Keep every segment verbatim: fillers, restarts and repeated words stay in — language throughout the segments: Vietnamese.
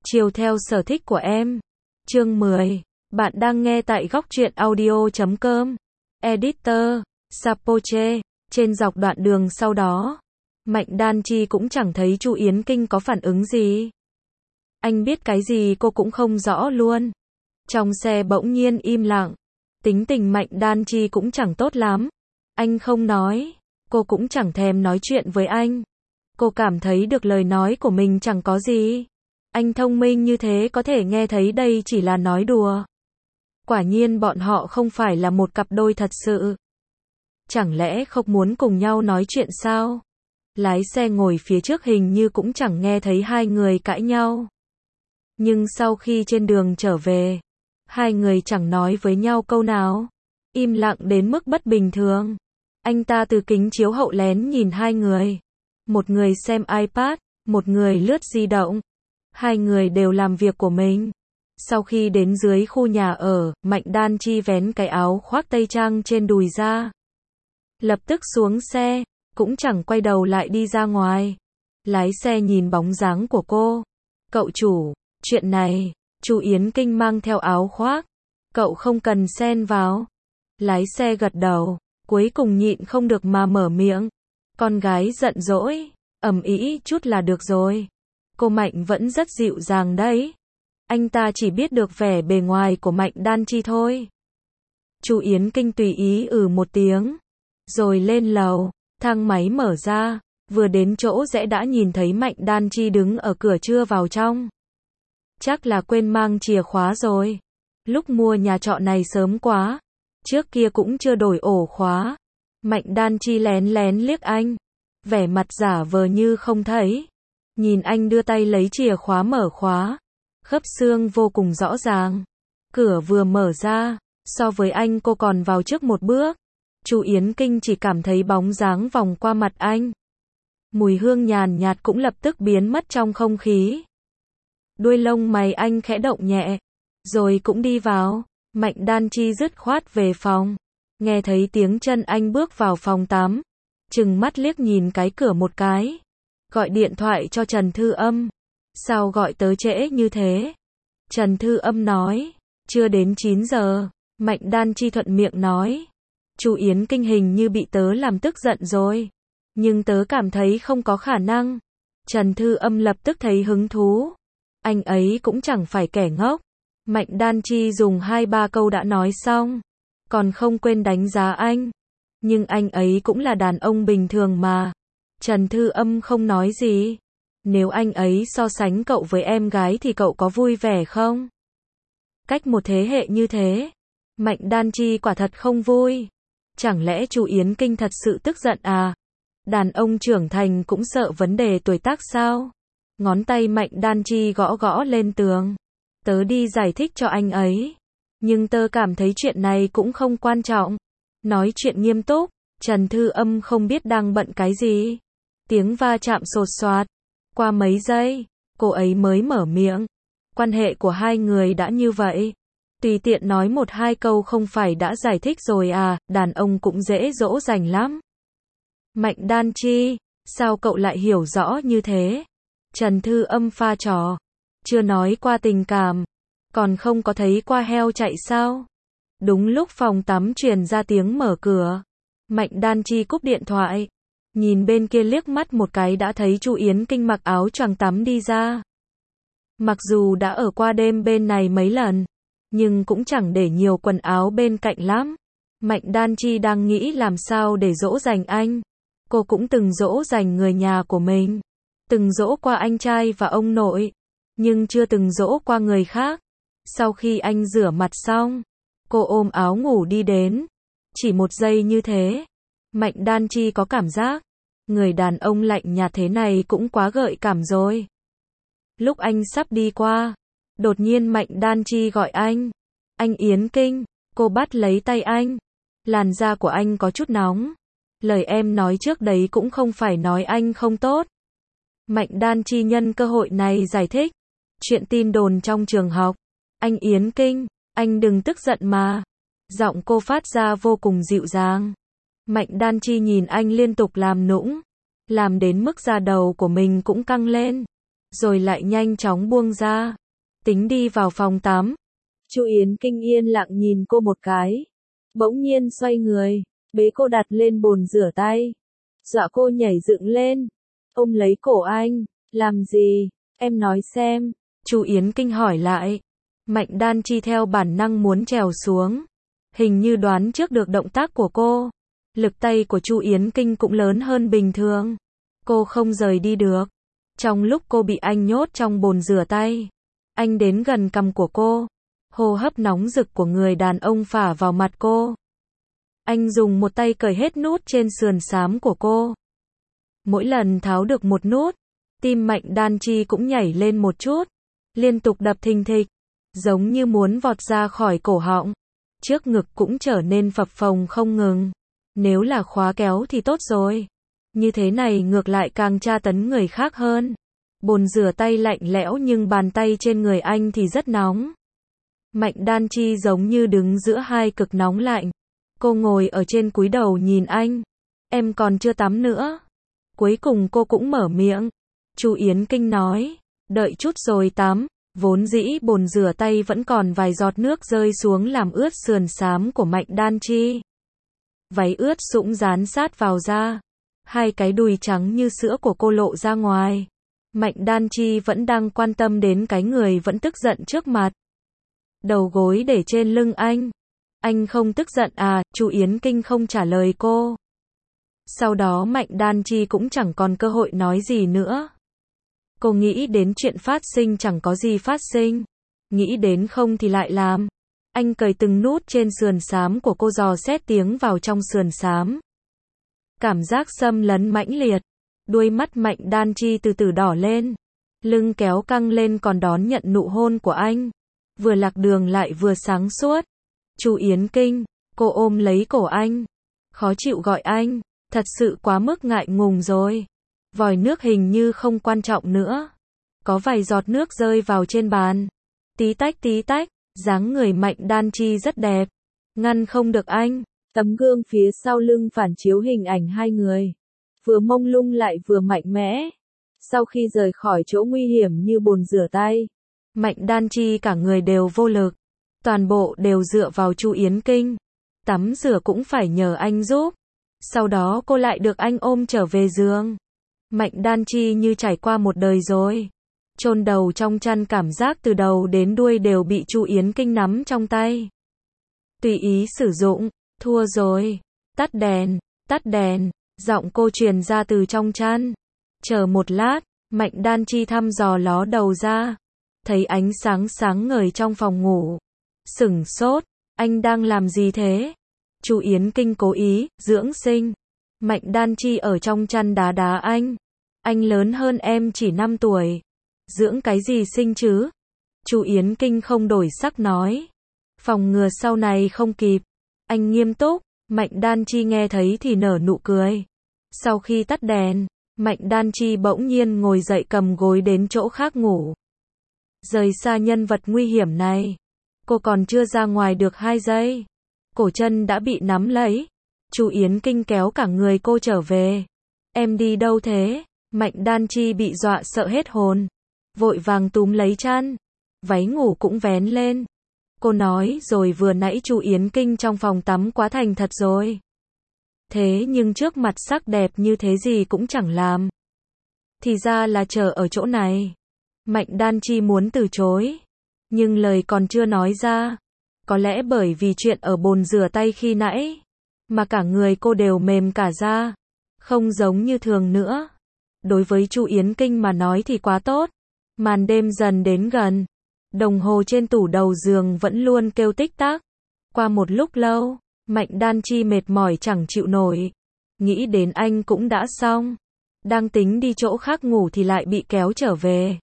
Chiều theo sở thích của em. Chương mười. Bạn đang nghe tại góc truyện audio chấm com. Editor, Sapoche. Trên dọc đoạn đường sau đó, Mạnh Đan Chi cũng chẳng thấy Chu Yến Kinh có phản ứng gì. Anh biết cái gì cô cũng không rõ luôn. Trong xe bỗng nhiên im lặng. Tính tình Mạnh Đan Chi cũng chẳng tốt lắm. Anh không nói, cô cũng chẳng thèm nói chuyện với anh. Cô cảm thấy được lời nói của mình chẳng có gì. Anh thông minh như thế có thể nghe thấy đây chỉ là nói đùa. Quả nhiên bọn họ không phải là một cặp đôi thật sự. Chẳng lẽ không muốn cùng nhau nói chuyện sao? Lái xe ngồi phía trước hình như cũng chẳng nghe thấy hai người cãi nhau. Nhưng sau khi trên đường trở về, hai người chẳng nói với nhau câu nào. Im lặng đến mức bất bình thường. Anh ta từ kính chiếu hậu lén nhìn hai người. Một người xem iPad, một người lướt di động. Hai người đều làm việc của mình. Sau khi đến dưới khu nhà ở, Mạnh Đan Chi vén cái áo khoác tây trang trên đùi ra. Lập tức xuống xe, cũng chẳng quay đầu lại đi ra ngoài. Lái xe nhìn bóng dáng của cô. Cậu chủ, chuyện này, Chu Yến Kinh mang theo áo khoác. Cậu không cần xen vào. Lái xe gật đầu, cuối cùng nhịn không được mà mở miệng. Con gái giận dỗi, ầm ĩ chút là được rồi. Cô Mạnh vẫn rất dịu dàng đấy. Anh ta chỉ biết được vẻ bề ngoài của Mạnh Đan Chi thôi. Chu Yến Kinh tùy ý ừ một tiếng. Rồi lên lầu, thang máy mở ra. Vừa đến chỗ rẽ đã nhìn thấy Mạnh Đan Chi đứng ở cửa chưa vào trong. Chắc là quên mang chìa khóa rồi. Lúc mua nhà trọ này sớm quá. Trước kia cũng chưa đổi ổ khóa. Mạnh Đan Chi lén lén liếc anh. Vẻ mặt giả vờ như không thấy. Nhìn anh đưa tay lấy chìa khóa mở khóa. Khớp xương vô cùng rõ ràng. Cửa vừa mở ra, so với anh cô còn vào trước một bước. Chu Yến Kinh chỉ cảm thấy bóng dáng vòng qua mặt anh. Mùi hương nhàn nhạt cũng lập tức biến mất trong không khí. Đuôi lông mày anh khẽ động nhẹ. Rồi cũng đi vào. Mạnh Đan Chi dứt khoát về phòng. Nghe thấy tiếng chân anh bước vào phòng tắm. Chừng mắt liếc nhìn cái cửa một cái. Gọi điện thoại cho Trần Thư Âm. Sao gọi tới trễ như thế? Trần Thư Âm nói. Chưa đến chín giờ. Mạnh Đan Chi thuận miệng nói. Chu Yến Kinh hình như bị tớ làm tức giận rồi. Nhưng tớ cảm thấy không có khả năng. Trần Thư Âm lập tức thấy hứng thú. Anh ấy cũng chẳng phải kẻ ngốc. Mạnh Đan Chi dùng hai ba câu đã nói xong. Còn không quên đánh giá anh. Nhưng anh ấy cũng là đàn ông bình thường mà. Trần Thư Âm không nói gì. Nếu anh ấy so sánh cậu với em gái thì cậu có vui vẻ không? Cách một thế hệ như thế. Mạnh Đan Chi quả thật không vui. Chẳng lẽ Chu Yến Kinh thật sự tức giận à? Đàn ông trưởng thành cũng sợ vấn đề tuổi tác sao? Ngón tay Mạnh Đan Chi gõ gõ lên tường. Tớ đi giải thích cho anh ấy. Nhưng tớ cảm thấy chuyện này cũng không quan trọng. Nói chuyện nghiêm túc. Trần Thư Âm không biết đang bận cái gì. Tiếng va chạm sột soạt. Qua mấy giây, cô ấy mới mở miệng. Quan hệ của hai người đã như vậy. Tùy tiện nói một hai câu không phải đã giải thích rồi à, đàn ông cũng dễ dỗ dành lắm. Mạnh Đan Chi, sao cậu lại hiểu rõ như thế? Trần Thư Âm pha trò. Chưa nói qua tình cảm. Còn không có thấy qua heo chạy sao? Đúng lúc phòng tắm truyền ra tiếng mở cửa. Mạnh Đan Chi cúp điện thoại. Nhìn bên kia liếc mắt một cái đã thấy Chu Yến Kinh mặc áo choàng tắm đi ra. Mặc dù đã ở qua đêm bên này mấy lần, nhưng cũng chẳng để nhiều quần áo bên cạnh lắm. Mạnh Đan Chi đang nghĩ làm sao để dỗ dành anh. Cô cũng từng dỗ dành người nhà của mình. Từng dỗ qua anh trai và ông nội. Nhưng chưa từng dỗ qua người khác. Sau khi anh rửa mặt xong, cô ôm áo ngủ đi đến. Chỉ một giây như thế. Mạnh Đan Chi có cảm giác. Người đàn ông lạnh nhạt thế này cũng quá gợi cảm rồi. Lúc anh sắp đi qua. Đột nhiên Mạnh Đan Chi gọi anh. Anh Yến Kinh. Cô bắt lấy tay anh. Làn da của anh có chút nóng. Lời em nói trước đấy cũng không phải nói anh không tốt. Mạnh Đan Chi nhân cơ hội này giải thích. Chuyện tin đồn trong trường học. Anh Yến Kinh, anh đừng tức giận mà. Giọng cô phát ra vô cùng dịu dàng. Mạnh Đan Chi nhìn anh liên tục làm nũng. Làm đến mức da đầu của mình cũng căng lên. rồi lại nhanh chóng buông ra, tính đi vào phòng tắm. Chu Yến Kinh yên lặng nhìn cô một cái, bỗng nhiên xoay người, bế cô đặt lên bồn rửa tay, dọa cô nhảy dựng lên, ôm lấy cổ anh, làm gì, em nói xem. Chu Yến Kinh hỏi lại. Mạnh Đan Chi theo bản năng muốn trèo xuống, hình như đoán trước được động tác của cô. Lực tay của Chu Yến Kinh cũng lớn hơn bình thường. Cô không rời đi được. Trong lúc cô bị anh nhốt trong bồn rửa tay, anh đến gần cằm của cô. Hô hấp nóng rực của người đàn ông phả vào mặt cô. Anh dùng một tay cởi hết nút trên sườn xám của cô. Mỗi lần tháo được một nút, tim Mạnh Đan Chi cũng nhảy lên một chút, liên tục đập thình thịch, giống như muốn vọt ra khỏi cổ họng. Trước ngực cũng trở nên phập phồng không ngừng. Nếu là khóa kéo thì tốt rồi. Như thế này ngược lại càng tra tấn người khác hơn. Bồn rửa tay lạnh lẽo nhưng bàn tay trên người anh thì rất nóng. Mạnh Đan Chi giống như đứng giữa hai cực nóng lạnh. Cô ngồi ở trên cúi đầu nhìn anh. Em còn chưa tắm nữa. Cuối cùng cô cũng mở miệng. Chu Yến Kinh nói, đợi chút rồi tắm. Vốn dĩ bồn rửa tay vẫn còn vài giọt nước rơi xuống làm ướt sườn xám của Mạnh Đan Chi. Váy ướt sũng dán sát vào da. Hai cái đùi trắng như sữa của cô lộ ra ngoài. Mạnh Đan Chi vẫn đang quan tâm đến cái người vẫn tức giận trước mặt. Đầu gối để trên lưng anh. Anh không tức giận à? Chu Yến Kinh không trả lời cô. Sau đó Mạnh Đan Chi cũng chẳng còn cơ hội nói gì nữa. Cô nghĩ đến chuyện phát sinh chẳng có gì phát sinh. Nghĩ đến không thì lại làm. Anh cởi từng nút trên sườn xám của cô, dò xét tiếng vào trong sườn xám. Cảm giác xâm lấn mãnh liệt. Đuôi mắt Mạnh Đan Chi từ từ đỏ lên. Lưng kéo căng lên còn đón nhận nụ hôn của anh. Vừa lạc đường lại vừa sáng suốt. Chu Yến Kinh, cô ôm lấy cổ anh. Khó chịu gọi anh. Thật sự quá mức ngại ngùng rồi. Vòi nước hình như không quan trọng nữa. Có vài giọt nước rơi vào trên bàn. Tí tách tí tách. Dáng người Mạnh Đan Chi rất đẹp. Ngăn không được anh. Tấm gương phía sau lưng phản chiếu hình ảnh hai người. Vừa mông lung lại vừa mạnh mẽ. Sau khi rời khỏi chỗ nguy hiểm như bồn rửa tay, Mạnh Đan Chi cả người đều vô lực. Toàn bộ đều dựa vào Chu Yến Kinh. Tắm rửa cũng phải nhờ anh giúp. Sau đó cô lại được anh ôm trở về giường. Mạnh Đan Chi như trải qua một đời rồi. Chôn đầu trong chăn, cảm giác từ đầu đến đuôi đều bị Chu Yến Kinh nắm trong tay. Tùy ý sử dụng. Thua rồi. Tắt đèn, tắt đèn. Giọng cô truyền ra từ trong chăn. Chờ một lát, Mạnh Đan Chi thăm dò ló đầu ra. Thấy ánh sáng sáng ngời trong phòng ngủ. Sửng sốt, anh đang làm gì thế? Chu Yến Kinh cố ý, dưỡng sinh. Mạnh Đan Chi ở trong chăn đá đá anh. Anh lớn hơn em chỉ năm tuổi. Dưỡng cái gì sinh chứ? Chu Yến Kinh không đổi sắc nói. Phòng ngừa sau này không kịp. Anh nghiêm túc. Mạnh Đan Chi nghe thấy thì nở nụ cười. Sau khi tắt đèn, Mạnh Đan Chi bỗng nhiên ngồi dậy cầm gối đến chỗ khác ngủ. Rời xa nhân vật nguy hiểm này. Cô còn chưa ra ngoài được hai giây. Cổ chân đã bị nắm lấy. Chu Yến Kinh kéo cả người cô trở về. Em đi đâu thế? Mạnh Đan Chi bị dọa sợ hết hồn. Vội vàng túm lấy chăn. Váy ngủ cũng vén lên. Cô nói rồi vừa nãy Chu Yến Kinh trong phòng tắm quá thành thật rồi. Thế nhưng trước mặt sắc đẹp như thế gì cũng chẳng làm. Thì ra là chờ ở chỗ này. Mạnh Đan Chi muốn từ chối. Nhưng lời còn chưa nói ra. Có lẽ bởi vì chuyện ở bồn rửa tay khi nãy. Mà cả người cô đều mềm cả ra. Không giống như thường nữa. Đối với Chu Yến Kinh mà nói thì quá tốt. Màn đêm dần đến gần. Đồng hồ trên tủ đầu giường vẫn luôn kêu tích tắc. Qua một lúc lâu, Mạnh Đan Chi mệt mỏi chẳng chịu nổi. Nghĩ đến anh cũng đã xong. Đang tính đi chỗ khác ngủ thì lại bị kéo trở về.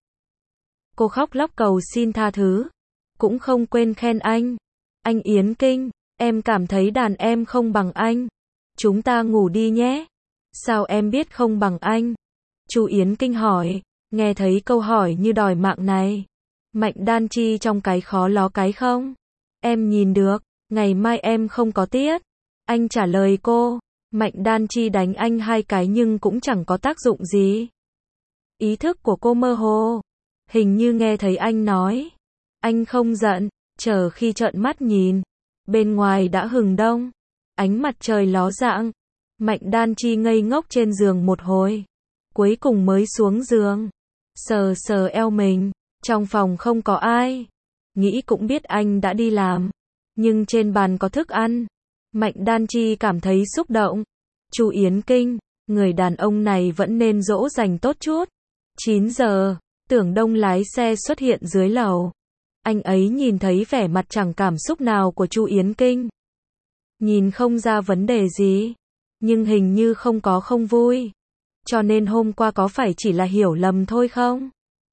Cô khóc lóc cầu xin tha thứ. Cũng không quên khen anh. Anh Yến Kinh, em cảm thấy đàn em không bằng anh. Chúng ta ngủ đi nhé. Sao em biết không bằng anh? Chu Yến Kinh hỏi. Nghe thấy câu hỏi như đòi mạng này. Mạnh Đan Chi trong cái khó ló cái không. Em nhìn được, ngày mai em không có tiết. Anh trả lời cô. Mạnh Đan Chi đánh anh hai cái nhưng cũng chẳng có tác dụng gì. Ý thức của cô mơ hồ. Hình như nghe thấy anh nói. Anh không giận, chờ khi trợn mắt nhìn. Bên ngoài đã hừng đông. Ánh mặt trời ló dạng. Mạnh Đan Chi ngây ngốc trên giường một hồi. Cuối cùng mới xuống giường. Sờ sờ eo mình. Trong phòng không có ai. Nghĩ cũng biết anh đã đi làm. Nhưng trên bàn có thức ăn. Mạnh Đan Chi cảm thấy xúc động. Chu Yến Kinh, người đàn ông này vẫn nên dỗ dành tốt chút. chín giờ, Tưởng Đông lái xe xuất hiện dưới lầu. Anh ấy nhìn thấy vẻ mặt chẳng cảm xúc nào của Chu Yến Kinh. Nhìn không ra vấn đề gì. Nhưng hình như không có không vui. Cho nên hôm qua có phải chỉ là hiểu lầm thôi không?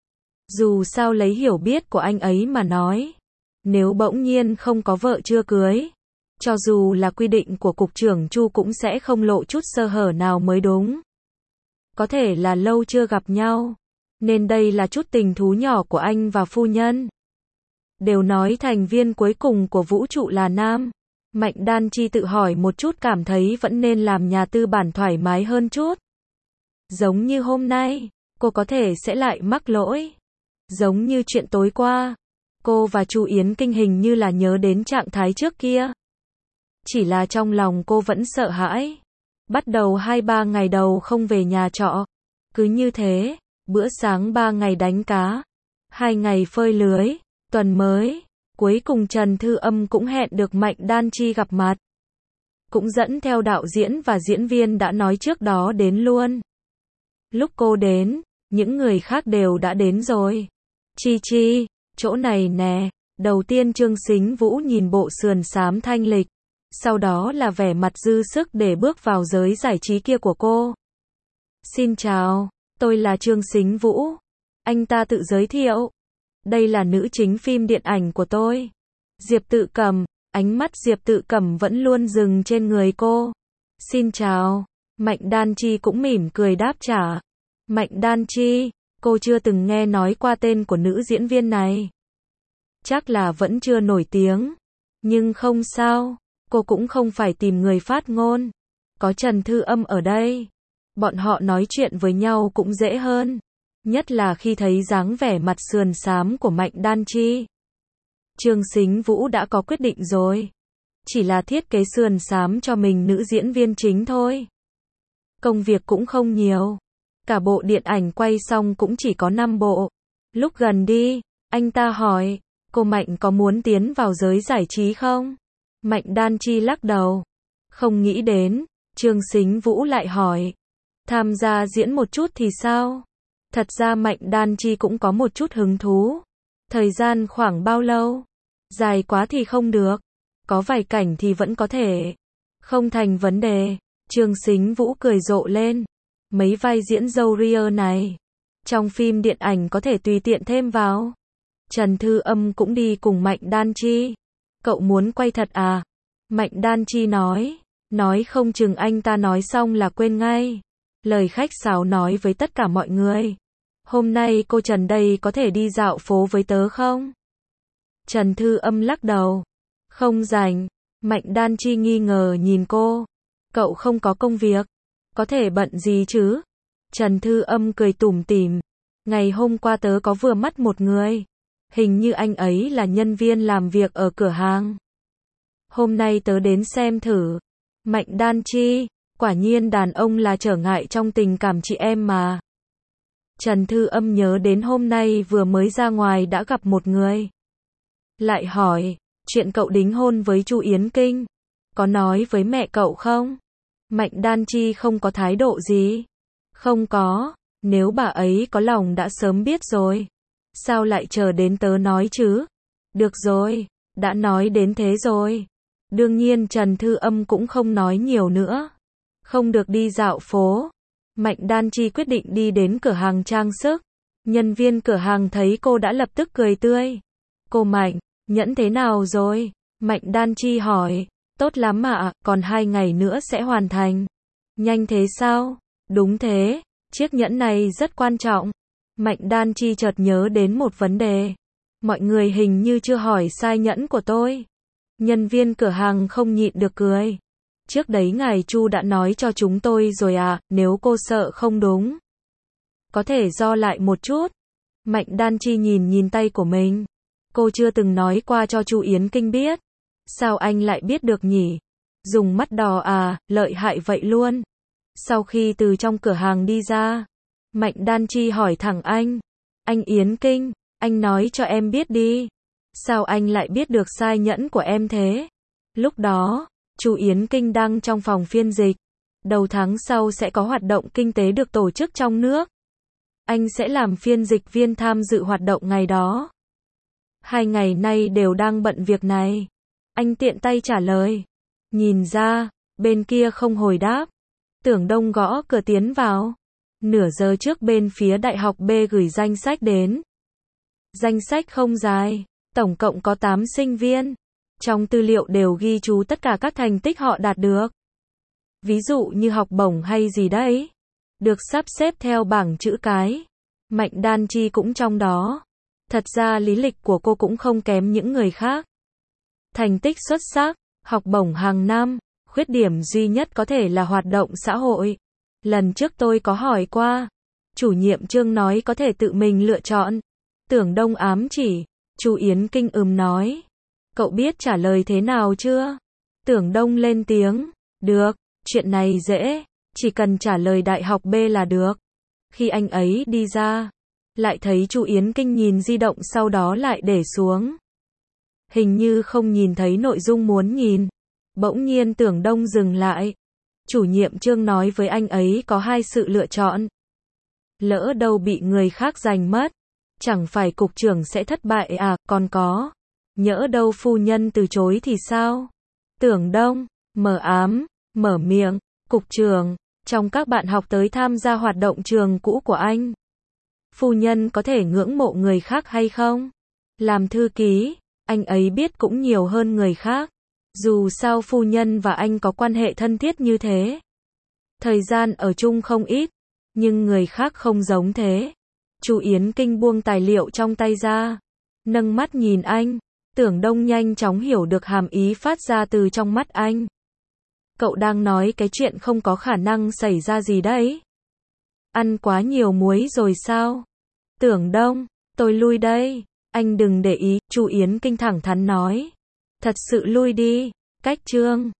Dù sao lấy hiểu biết của anh ấy mà nói. Nếu bỗng nhiên không có vợ chưa cưới. Cho dù là quy định của cục trưởng Chu cũng sẽ không lộ chút sơ hở nào mới đúng. Có thể là lâu chưa gặp nhau. Nên đây là chút tình thú nhỏ của anh và phu nhân. Đều nói thành viên cuối cùng của vũ trụ là nam. Mạnh Đan Chi tự hỏi một chút cảm thấy vẫn nên làm nhà tư bản thoải mái hơn chút. Giống như hôm nay, cô có thể sẽ lại mắc lỗi. Giống như chuyện tối qua. Cô và Chu Yến Kinh hình như là nhớ đến trạng thái trước kia. Chỉ là trong lòng cô vẫn sợ hãi. Bắt đầu hai ba ngày đầu không về nhà trọ. Cứ như thế, bữa sáng ba ngày đánh cá. Hai ngày phơi lưới, tuần mới. Cuối cùng Trần Thư Âm cũng hẹn được Mạnh Đan Chi gặp mặt. Cũng dẫn theo đạo diễn và diễn viên đã nói trước đó đến luôn. Lúc cô đến, những người khác đều đã đến rồi. Chi Chi, chỗ này nè. Đầu tiên Trương Sính Vũ nhìn bộ sườn xám thanh lịch. Sau đó là vẻ mặt dư sức để bước vào giới giải trí kia của cô. Xin chào, tôi là Trương Sính Vũ. Anh ta tự giới thiệu. Đây là nữ chính phim điện ảnh của tôi. Diệp Tự Cẩm, ánh mắt Diệp Tự Cẩm vẫn luôn dừng trên người cô. Xin chào, Mạnh Đan Chi cũng mỉm cười đáp trả. Mạnh Đan Chi, cô chưa từng nghe nói qua tên của nữ diễn viên này. Chắc là vẫn chưa nổi tiếng. Nhưng không sao. Cô cũng không phải tìm người phát ngôn. Có Trần Thư Âm ở đây. Bọn họ nói chuyện với nhau cũng dễ hơn. Nhất là khi thấy dáng vẻ mặt sườn xám của Mạnh Đan Chi. Trương Sính Vũ đã có quyết định rồi. Chỉ là thiết kế sườn xám cho mình nữ diễn viên chính thôi. Công việc cũng không nhiều. Cả bộ điện ảnh quay xong cũng chỉ có năm bộ. Lúc gần đi, anh ta hỏi, cô Mạnh có muốn tiến vào giới giải trí không? Mạnh Đan Chi lắc đầu. Không nghĩ đến. Trương Sính Vũ lại hỏi. Tham gia diễn một chút thì sao? Thật ra Mạnh Đan Chi cũng có một chút hứng thú. Thời gian khoảng bao lâu? Dài quá thì không được. Có vài cảnh thì vẫn có thể. Không thành vấn đề. Trương Sính Vũ cười rộ lên. Mấy vai diễn dâu ria này. Trong phim điện ảnh có thể tùy tiện thêm vào. Trần Thư Âm cũng đi cùng Mạnh Đan Chi. Cậu muốn quay thật à? Mạnh Đan Chi nói. Nói không chừng anh ta nói xong là quên ngay. Lời khách sáo nói với tất cả mọi người. Hôm nay cô Trần đây có thể đi dạo phố với tớ không? Trần Thư Âm lắc đầu. Không rảnh. Mạnh Đan Chi nghi ngờ nhìn cô. Cậu không có công việc. Có thể bận gì chứ? Trần Thư Âm cười tủm tỉm. Ngày hôm qua tớ có vừa mắt một người. Hình như anh ấy là nhân viên làm việc ở cửa hàng. Hôm nay tớ đến xem thử. Mạnh Đan Chi, quả nhiên đàn ông là trở ngại trong tình cảm chị em mà. Trần Thư Âm nhớ đến hôm nay vừa mới ra ngoài đã gặp một người. Lại hỏi, chuyện cậu đính hôn với Chu Yến Kinh, có nói với mẹ cậu không? Mạnh Đan Chi không có thái độ gì. Không có, nếu bà ấy có lòng đã sớm biết rồi. Sao lại chờ đến tớ nói chứ? Được rồi, đã nói đến thế rồi. Đương nhiên Trần Thư Âm cũng không nói nhiều nữa. Không được đi dạo phố. Mạnh Đan Chi quyết định đi đến cửa hàng trang sức. Nhân viên cửa hàng thấy cô đã lập tức cười tươi. Cô Mạnh, nhẫn thế nào rồi? Mạnh Đan Chi hỏi. Tốt lắm ạ, còn hai ngày nữa sẽ hoàn thành. Nhanh thế sao? Đúng thế, chiếc nhẫn này rất quan trọng. Mạnh Đan Chi chợt nhớ đến một vấn đề. Mọi người hình như chưa hỏi sai nhẫn của tôi. Nhân viên cửa hàng không nhịn được cười. Trước đấy ngài Chu đã nói cho chúng tôi rồi à, nếu cô sợ không đúng. Có thể do lại một chút. Mạnh Đan Chi nhìn nhìn tay của mình. Cô chưa từng nói qua cho Chu Yến Kinh biết. Sao anh lại biết được nhỉ? Dùng mắt đỏ à, lợi hại vậy luôn. Sau khi từ trong cửa hàng đi ra, Mạnh Đan Chi hỏi thẳng anh. Anh Yến Kinh, anh nói cho em biết đi. Sao anh lại biết được sai nhẫn của em thế? Lúc đó, Chu Yến Kinh đang trong phòng phiên dịch. Đầu tháng sau sẽ có hoạt động kinh tế được tổ chức trong nước. Anh sẽ làm phiên dịch viên tham dự hoạt động ngày đó. Hai ngày nay đều đang bận việc này. Anh tiện tay trả lời. Nhìn ra, bên kia không hồi đáp. Tưởng Đông gõ cửa tiến vào. Nửa giờ trước bên phía Đại học B gửi danh sách đến. Danh sách không dài, tổng cộng có tám sinh viên. Trong tư liệu đều ghi chú tất cả các thành tích họ đạt được. Ví dụ như học bổng hay gì đấy. Được sắp xếp theo bảng chữ cái. Mạnh Đan Chi cũng trong đó. Thật ra lý lịch của cô cũng không kém những người khác. Thành tích xuất sắc, học bổng hàng năm, khuyết điểm duy nhất có thể là hoạt động xã hội. Lần trước tôi có hỏi qua. Chủ nhiệm Trương nói có thể tự mình lựa chọn. Tưởng Đông ám chỉ. Chu Yến Kinh ừm nói. Cậu biết trả lời thế nào chưa? Tưởng Đông lên tiếng. Được, chuyện này dễ. Chỉ cần trả lời Đại học B là được. Khi anh ấy đi ra, lại thấy Chu Yến Kinh nhìn di động sau đó lại để xuống. Hình như không nhìn thấy nội dung muốn nhìn. Bỗng nhiên Tưởng Đông dừng lại. Chủ nhiệm Trương nói với anh ấy có hai sự lựa chọn. Lỡ đâu bị người khác giành mất. Chẳng phải cục trưởng sẽ thất bại à, còn có. Nhỡ đâu phu nhân từ chối thì sao? Tưởng Đông, mờ ám, mở miệng, cục trưởng, trong các bạn học tới tham gia hoạt động trường cũ của anh. Phu nhân có thể ngưỡng mộ người khác hay không? Làm thư ký, anh ấy biết cũng nhiều hơn người khác. Dù sao phu nhân và anh có quan hệ thân thiết như thế. Thời gian ở chung không ít, nhưng người khác không giống thế. Chu Yến Kinh buông tài liệu trong tay ra, nâng mắt nhìn anh. Tưởng Đông nhanh chóng hiểu được hàm ý phát ra từ trong mắt anh. Cậu đang nói cái chuyện không có khả năng xảy ra gì đấy. Ăn quá nhiều muối rồi sao? Tưởng Đông, tôi lui đây. Anh đừng để ý, Chu Yến Kinh thẳng thắn nói. Thật sự lui đi. Cách Trương.